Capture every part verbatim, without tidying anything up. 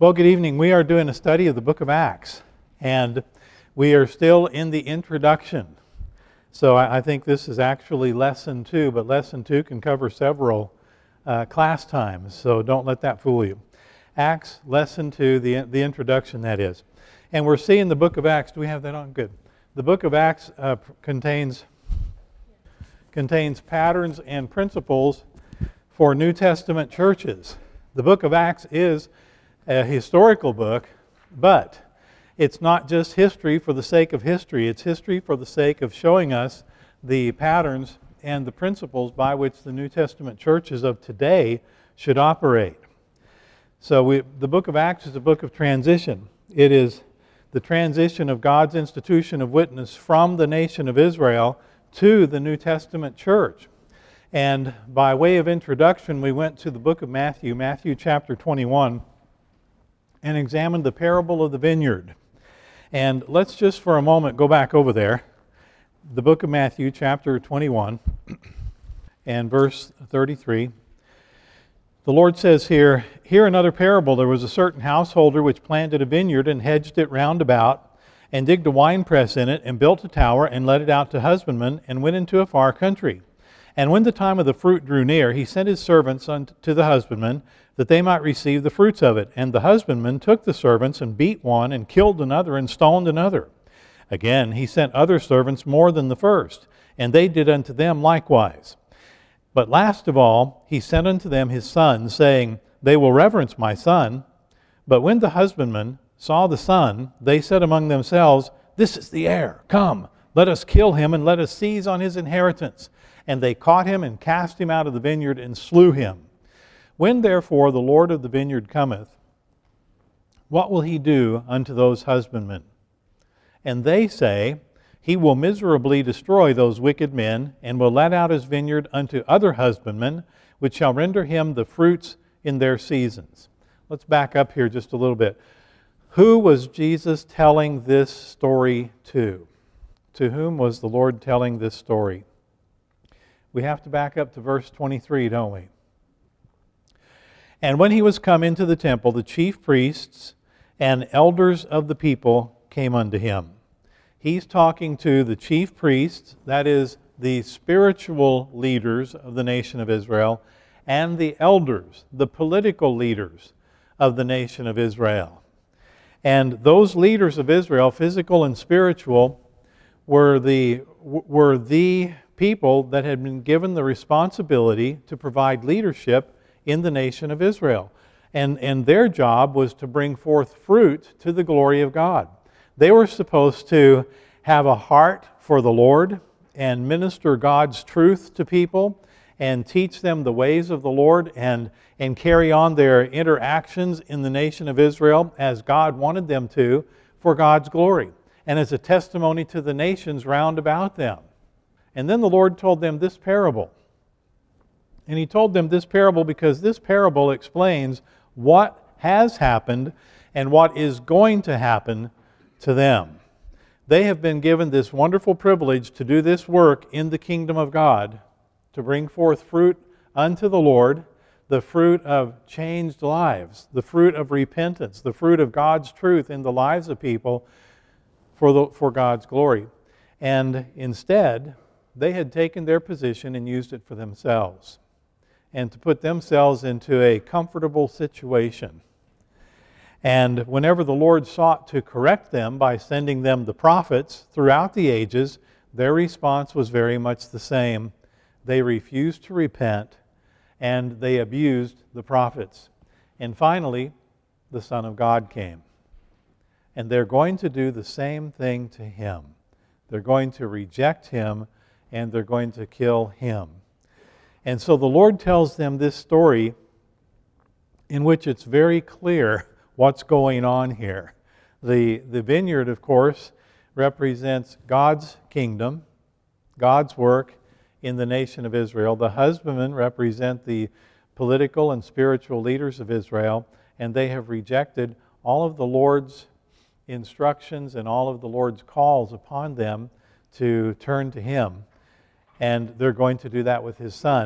Well, good evening. We are doing a study of the book of Acts, and we are still in the introduction. So I, I think this is actually lesson two, but lesson two can cover several uh, class times, so don't let that fool you. Acts, lesson two, the, the introduction, that is. And we're seeing the book of Acts. Do we have that on? Good. The book of Acts uh, contains, contains patterns and principles for New Testament churches. The book of Acts is a historical book, but it's not just history for the sake of history. It's history for the sake of showing us the patterns and the principles by which the New Testament churches of today should operate. So we, the book of Acts is a book of transition. It is the transition of God's institution of witness from the nation of Israel to the New Testament church. And by way of introduction, we went to the book of Matthew, Matthew chapter twenty-one, and examined the parable of the vineyard. And let's just for a moment go back over there. The book of Matthew, chapter twenty-one, and verse thirty-three. The Lord says here, "Hear another parable. There was a certain householder which planted a vineyard and hedged it round about, and digged a winepress in it, and built a tower, and let it out to husbandmen, and went into a far country. And when the time of the fruit drew near, he sent his servants unto the husbandmen, that they might receive the fruits of it. And the husbandman took the servants, and beat one, and killed another, and stoned another. Again, he sent other servants more than the first, and they did unto them likewise. But last of all, he sent unto them his son, saying, They will reverence my son. But when the husbandmen saw the son, they said among themselves, This is the heir. Come, let us kill him, and let us seize on his inheritance. And they caught him, and cast him out of the vineyard, and slew him. When therefore the Lord of the vineyard cometh, what will he do unto those husbandmen? And they say, He will miserably destroy those wicked men, and will let out his vineyard unto other husbandmen, which shall render him the fruits in their seasons." Let's back up here just a little bit. Who was Jesus telling this story to? To whom was the Lord telling this story? We have to back up to verse twenty-three, don't we? "And when he was come into the temple, the chief priests and elders of the people came unto him." He's talking to the chief priests, that is, the spiritual leaders of the nation of Israel, and the elders, the political leaders of the nation of Israel. And those leaders of Israel, physical and spiritual, were the, were the people that had been given the responsibility to provide leadership in the nation of Israel. And, and their job was to bring forth fruit to the glory of God. They were supposed to have a heart for the Lord and minister God's truth to people and teach them the ways of the Lord and, and carry on their interactions in the nation of Israel as God wanted them to for God's glory and as a testimony to the nations round about them. And then the Lord told them this parable. And he told them this parable because this parable explains what has happened and what is going to happen to them. They have been given this wonderful privilege to do this work in the kingdom of God, to bring forth fruit unto the Lord, the fruit of changed lives, the fruit of repentance, the fruit of God's truth in the lives of people for, the, for God's glory. And instead, they had taken their position and used it for themselves, and to put themselves into a comfortable situation. And whenever the Lord sought to correct them by sending them the prophets throughout the ages, their response was very much the same. They refused to repent, and they abused the prophets. And finally, the Son of God came. And they're going to do the same thing to him. They're going to reject him, and they're going to kill him. And so the Lord tells them this story in which it's very clear what's going on here. The, the vineyard, of course, represents God's kingdom, God's work in the nation of Israel. The husbandmen represent the political and spiritual leaders of Israel, and they have rejected all of the Lord's instructions and all of the Lord's calls upon them to turn to him. And they're going to do that with his son.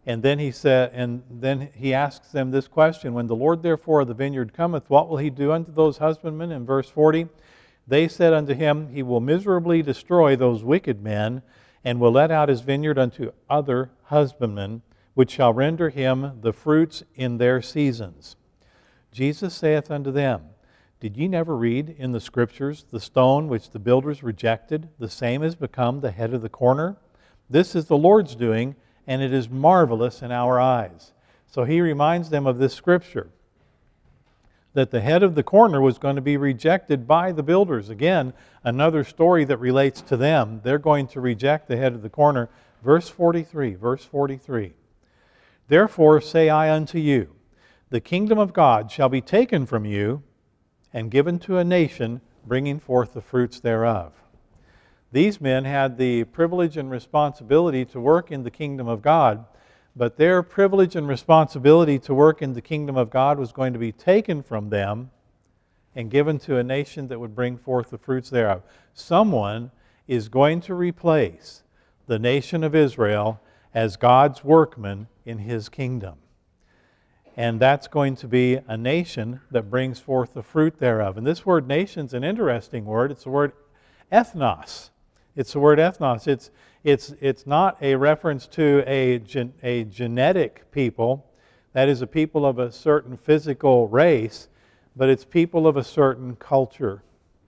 And then he said, and then he asks them this question: when the Lord therefore of the vineyard cometh, what will he do unto those husbandmen? In verse forty, they said unto him, he will miserably destroy those wicked men, and will let out his vineyard unto other husbandmen, which shall render him the fruits in their seasons. Jesus saith unto them, did ye never read in the Scriptures, the stone which the builders rejected, the same is become the head of the corner? This is the Lord's doing, and it is marvelous in our eyes. So he reminds them of this Scripture, that the head of the corner was going to be rejected by the builders. Again, another story that relates to them. They're going to reject the head of the corner. Verse forty-three, verse forty-three. Therefore say I unto you, the kingdom of God shall be taken from you and given to a nation, bringing forth the fruits thereof. These men had the privilege and responsibility to work in the kingdom of God, but their privilege and responsibility to work in the kingdom of God was going to be taken from them and given to a nation that would bring forth the fruits thereof. Someone is going to replace the nation of Israel as God's workman in His kingdom. And that's going to be a nation that brings forth the fruit thereof. And this word nation is an interesting word. It's the word ethnos. It's the word ethnos. It's It's, it's not a reference to a, gen, a genetic people, that is a people of a certain physical race, but it's people of a certain culture.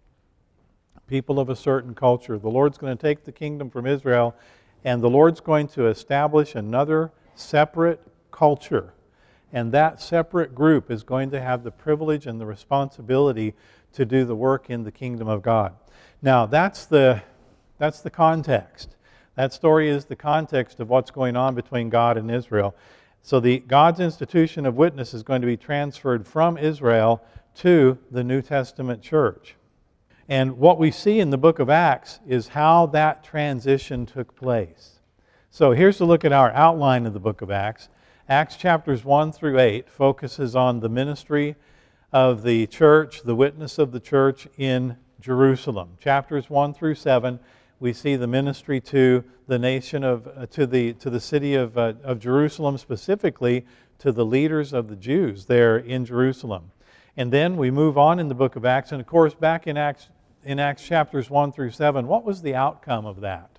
People of a certain culture. The Lord's going to take the kingdom from Israel, and the Lord's going to establish another separate culture. And that separate group is going to have the privilege and the responsibility to do the work in the kingdom of God. Now, that's the, that's the context. That story is the context of what's going on between God and Israel. So the God's institution of witness is going to be transferred from Israel to the New Testament church. And what we see in the book of Acts is how that transition took place. So here's a look at our outline of the book of Acts. Acts chapters one through eight focuses on the ministry of the church, the witness of the church in Jerusalem. Chapters one through seven, we see the ministry to the nation of, uh, to the to the city of uh, of Jerusalem, specifically to the leaders of the Jews there in Jerusalem. And then we move on in the book of Acts, and of course, back in Acts in Acts chapters one through seven, what was the outcome of that?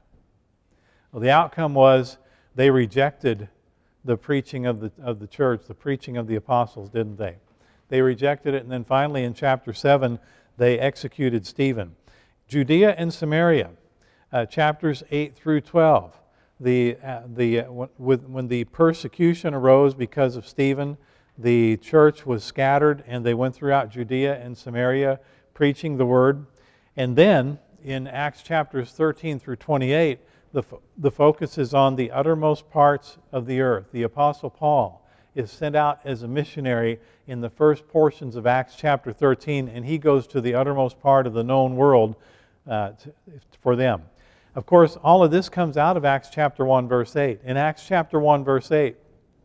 Well, the outcome was they rejected the preaching of the of the church, the preaching of the apostles, didn't they? They rejected it, and then finally in chapter seven, they executed Stephen. Judea and Samaria, uh, chapters eight through twelve. The uh, the uh, with, when the persecution arose because of Stephen, the church was scattered, and they went throughout Judea and Samaria preaching the word. And then in Acts chapters thirteen through twenty-eight, the fo- the focus is on the uttermost parts of the earth. The Apostle Paul is sent out as a missionary in the first portions of Acts chapter thirteen, and he goes to the uttermost part of the known world uh, to, for them. Of course, all of this comes out of Acts chapter one, verse eight. In Acts chapter one, verse eight,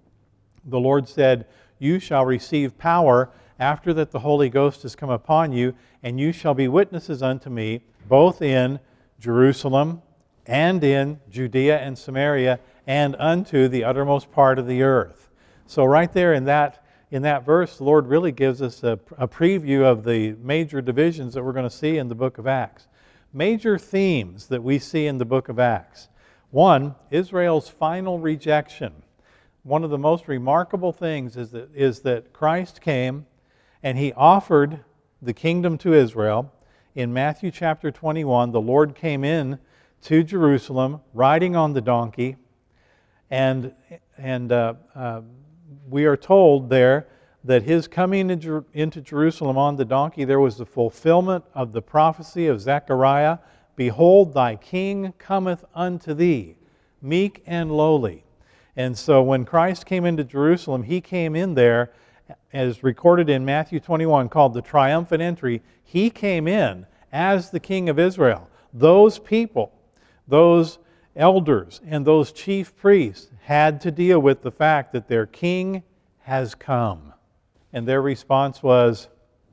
the Lord said, "You shall receive power after that the Holy Ghost has come upon you, and you shall be witnesses unto me, both in Jerusalem and in Judea and Samaria, and unto the uttermost part of the earth." So right there in that in that verse, the Lord really gives us a, a preview of the major divisions that we're going to see in the book of Acts. Major themes that we see in the book of Acts. One, Israel's final rejection. One of the most remarkable things is that, is that Christ came and He offered the kingdom to Israel. In Matthew chapter twenty-one, the Lord came in to Jerusalem riding on the donkey, and, and uh, uh, we are told there that His coming into Jerusalem on the donkey, there was the fulfillment of the prophecy of Zechariah. "Behold, thy king cometh unto thee, meek and lowly." And so when Christ came into Jerusalem, He came in there, as recorded in Matthew twenty-one, called the triumphant entry. He came in as the King of Israel. Those people, those elders, and those chief priests had to deal with the fact that their king has come. And their response was,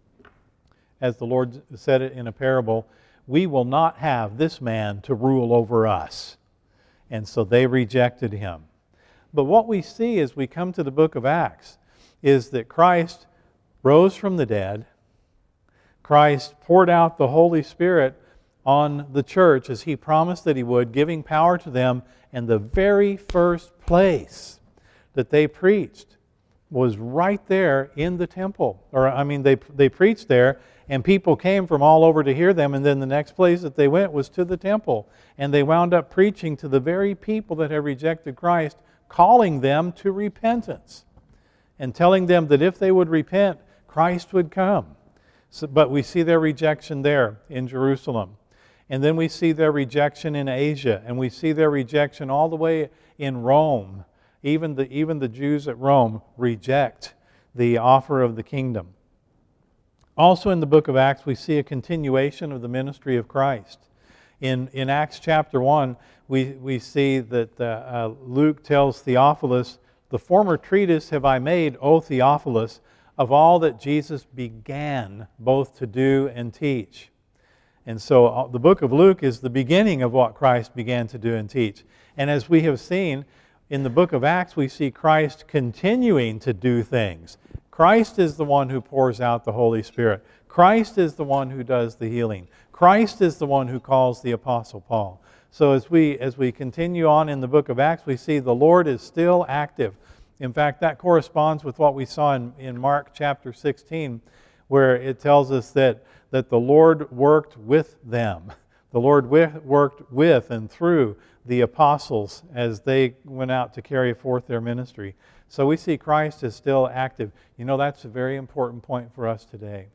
as the Lord said it in a parable, "We will not have this man to rule over us." And so they rejected Him. But what we see as we come to the book of Acts is that Christ rose from the dead. Christ poured out the Holy Spirit on the church as He promised that He would, giving power to them. And the very first place that they preached was right there in the temple. Or, I mean, they, they preached there, and people came from all over to hear them. And then the next place that they went was to the temple. And they wound up preaching to the very people that had rejected Christ, calling them to repentance and telling them that if they would repent, Christ would come. So, but we see their rejection there in Jerusalem. And then we see their rejection in Asia, and we see their rejection all the way in Rome. Even the, even the Jews at Rome reject the offer of the kingdom. Also in the book of Acts, we see a continuation of the ministry of Christ. In, in Acts chapter one, we, we see that uh, uh, Luke tells Theophilus, "The former treatise have I made, O Theophilus, of all that Jesus began both to do and teach." And so the book of Luke is the beginning of what Christ began to do and teach. And as we have seen, in the book of Acts, we see Christ continuing to do things. Christ is the one who pours out the Holy Spirit. Christ is the one who does the healing. Christ is the one who calls the Apostle Paul. So as we, as we continue on in the book of Acts, we see the Lord is still active. In fact, that corresponds with what we saw in, in Mark chapter sixteen, where it tells us that that the Lord worked with them. The Lord with, worked with and through the apostles as they went out to carry forth their ministry. So we see Christ is still active. You know, that's a very important point for us today.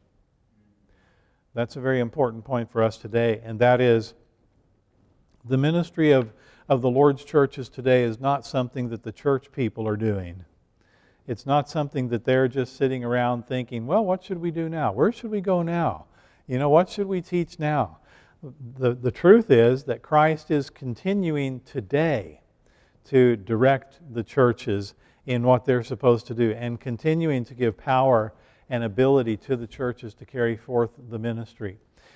That's a very important point for us today, and that is the ministry of, of the Lord's churches today is not something that the church people are doing. It's not something that they're just sitting around thinking, well, what should we do now? Where should we go now? You know, what should we teach now? The, the truth is that Christ is continuing today to direct the churches in what they're supposed to do and continuing to give power and ability to the churches to carry forth the ministry.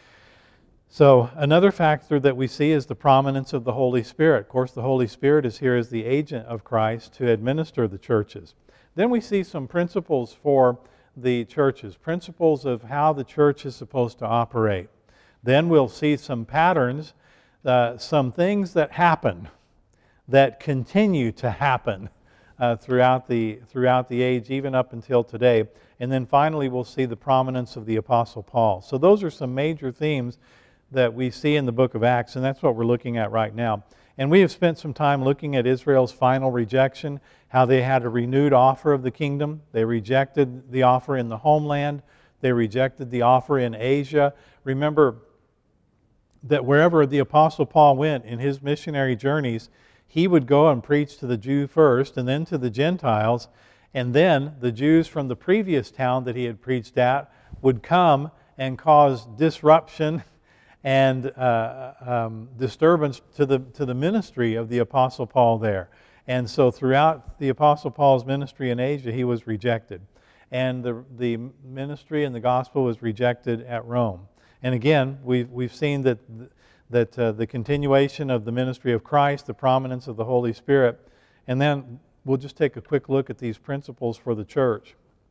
So another factor that we see is the prominence of the Holy Spirit. Of course, the Holy Spirit is here as the agent of Christ to administer the churches. Then we see some principles for the churches, principles of how the church is supposed to operate. Then we'll see some patterns, uh, some things that happen, that continue to happen uh, throughout the, throughout the age, even up until today. And then finally we'll see the prominence of the Apostle Paul. So those are some major themes that we see in the book of Acts, and that's what we're looking at right now. And we have spent some time looking at Israel's final rejection, how they had a renewed offer of the kingdom. They rejected the offer in the homeland. They rejected the offer in Asia. Remember that wherever the Apostle Paul went in his missionary journeys, he would go and preach to the Jew first and then to the Gentiles. And then the Jews from the previous town that he had preached at would come and cause disruption and uh, um, disturbance to the, to the ministry of the Apostle Paul there. And so throughout the Apostle Paul's ministry in Asia, he was rejected. And the, the ministry and the gospel was rejected at Rome. And again, we've, we've seen that, that uh, the continuation of the ministry of Christ, the prominence of the Holy Spirit, and then we'll just take a quick look at these principles for the church.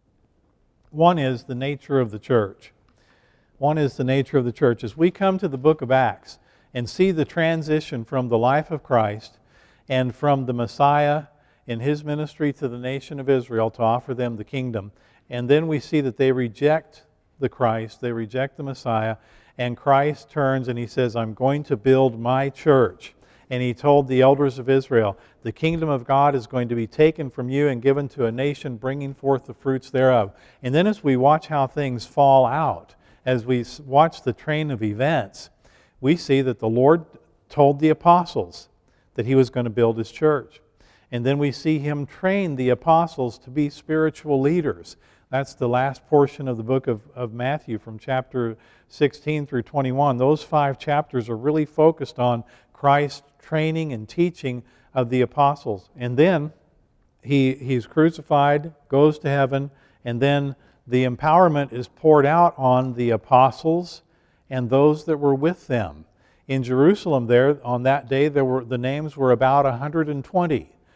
One is the nature of the church. One is the nature of the church. As we come to the book of Acts and see the transition from the life of Christ and from the Messiah in His ministry to the nation of Israel to offer them the kingdom, and then we see that they reject the Christ, they reject the Messiah, and Christ turns and He says, I'm going to build my church. And He told the elders of Israel, the kingdom of God is going to be taken from you and given to a nation bringing forth the fruits thereof. And then as we watch how things fall out, as we watch the train of events, we see that the Lord told the apostles that He was going to build His church. And then we see Him train the apostles to be spiritual leaders. That's the last portion of the book of, of Matthew from chapter sixteen through twenty-one. Those five chapters are really focused on Christ's training and teaching of the apostles. And then he, He's crucified, goes to heaven, and then the empowerment is poured out on the apostles and those that were with them. In Jerusalem there, on that day, there were the names were about one hundred twenty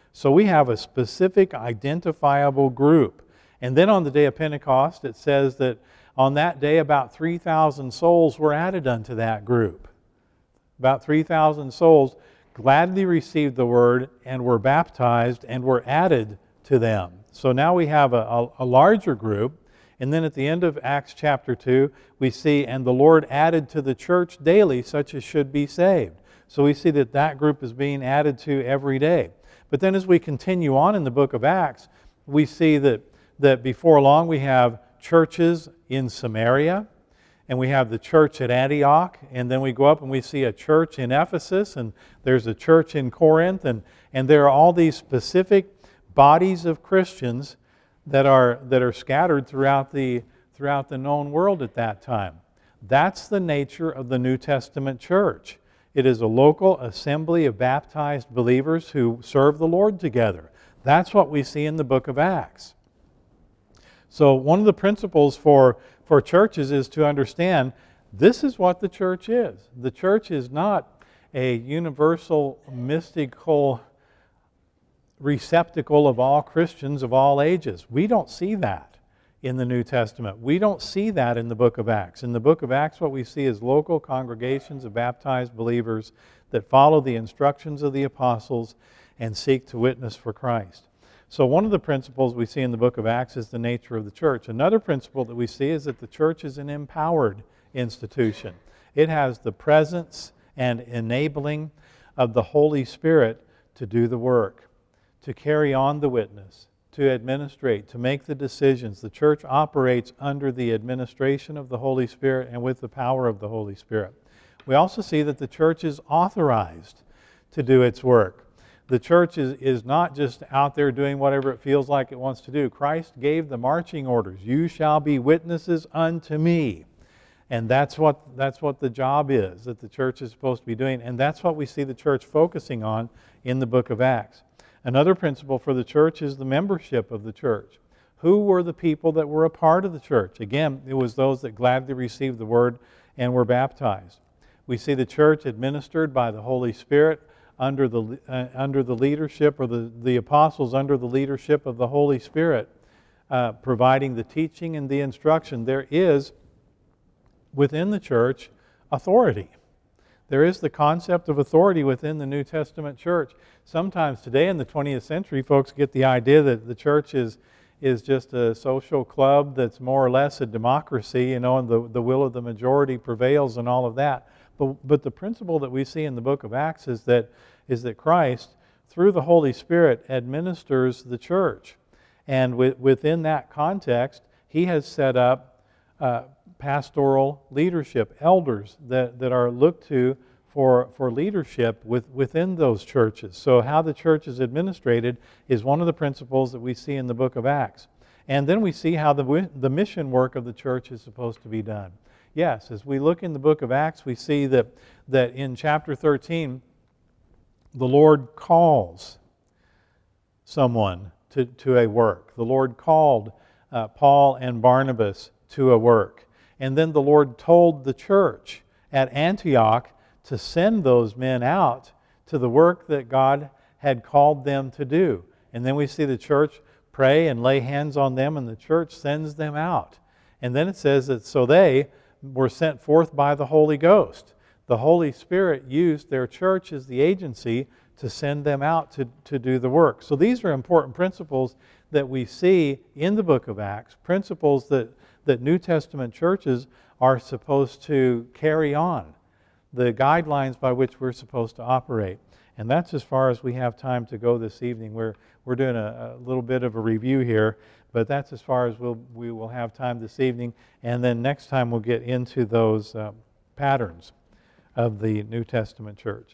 So we have a specific identifiable group. And then on the day of Pentecost, it says that on that day about three thousand souls were added unto that group. About three thousand souls gladly received the word and were baptized and were added to them. So now we have a, a, a larger group. And then at the end of Acts chapter two, we see, and the Lord added to the church daily such as should be saved. So we see that that group is being added to every day. But then as we continue on in the book of Acts, we see that, that before long we have churches in Samaria, and we have the church at Antioch, and then we go up and we see a church in Ephesus, and there's a church in Corinth, and, and there are all these specific bodies of Christians that are that are scattered throughout the throughout the known world at that time. That's the nature of the New Testament church. It is a local assembly of baptized believers who serve the Lord together. That's what we see in the book of Acts. So one of the principles for, for churches is to understand this is what the church is. The church is not a universal mystical receptacle of all Christians of all ages. We don't see that in the New Testament. We don't see that in the book of Acts. In the book of Acts, what we see is local congregations of baptized believers that follow the instructions of the apostles and seek to witness for Christ. So one of the principles we see in the book of Acts is the nature of the church. Another principle that we see is that the church is an empowered institution. It has the presence and enabling of the Holy Spirit to do the work, to carry on the witness, to administrate, to make the decisions. The church operates under the administration of the Holy Spirit and with the power of the Holy Spirit. We also see that the church is authorized to do its work. The church is, is not just out there doing whatever it feels like it wants to do. Christ gave the marching orders. You shall be witnesses unto me. And that's what, that's what the job is that the church is supposed to be doing. And that's what we see the church focusing on in the book of Acts. Another principle for the church is the membership of the church. Who were the people that were a part of the church? Again, it was those that gladly received the word and were baptized. We see the church administered by the Holy Spirit under the, uh, under the leadership, or the, the apostles under the leadership of the Holy Spirit, uh, providing the teaching and the instruction. There is, within the church, authority. There is the concept of authority within the New Testament church. Sometimes today in the twentieth century, folks get the idea that the church is, is just a social club that's more or less a democracy, you know, and the, the will of the majority prevails and all of that. But, but the principle that we see in the book of Acts is that, is that Christ, through the Holy Spirit, administers the church. And with, within that context, He has set up uh, pastoral leadership, elders that, that are looked to for, for leadership with, within those churches. So how the church is administrated is one of the principles that we see in the book of Acts. And then we see how the, the mission work of the church is supposed to be done. Yes, as we look in the book of Acts, we see that, that in chapter thirteen, the Lord calls someone to, to a work. The Lord called uh, Paul and Barnabas to a work. And then the Lord told the church at Antioch to send those men out to the work that God had called them to do. And then we see the church pray and lay hands on them, and the church sends them out. And then it says that so they were sent forth by the Holy Ghost. The Holy Spirit used their church as the agency to send them out to, to do the work. So these are important principles that we see in the book of Acts, principles that, that New Testament churches are supposed to carry on, the guidelines by which we're supposed to operate. And that's as far as we have time to go this evening. We're, we're doing a, a little bit of a review here, but that's as far as we'll, we will have time this evening. And then next time we'll get into those uh, patterns of the New Testament church.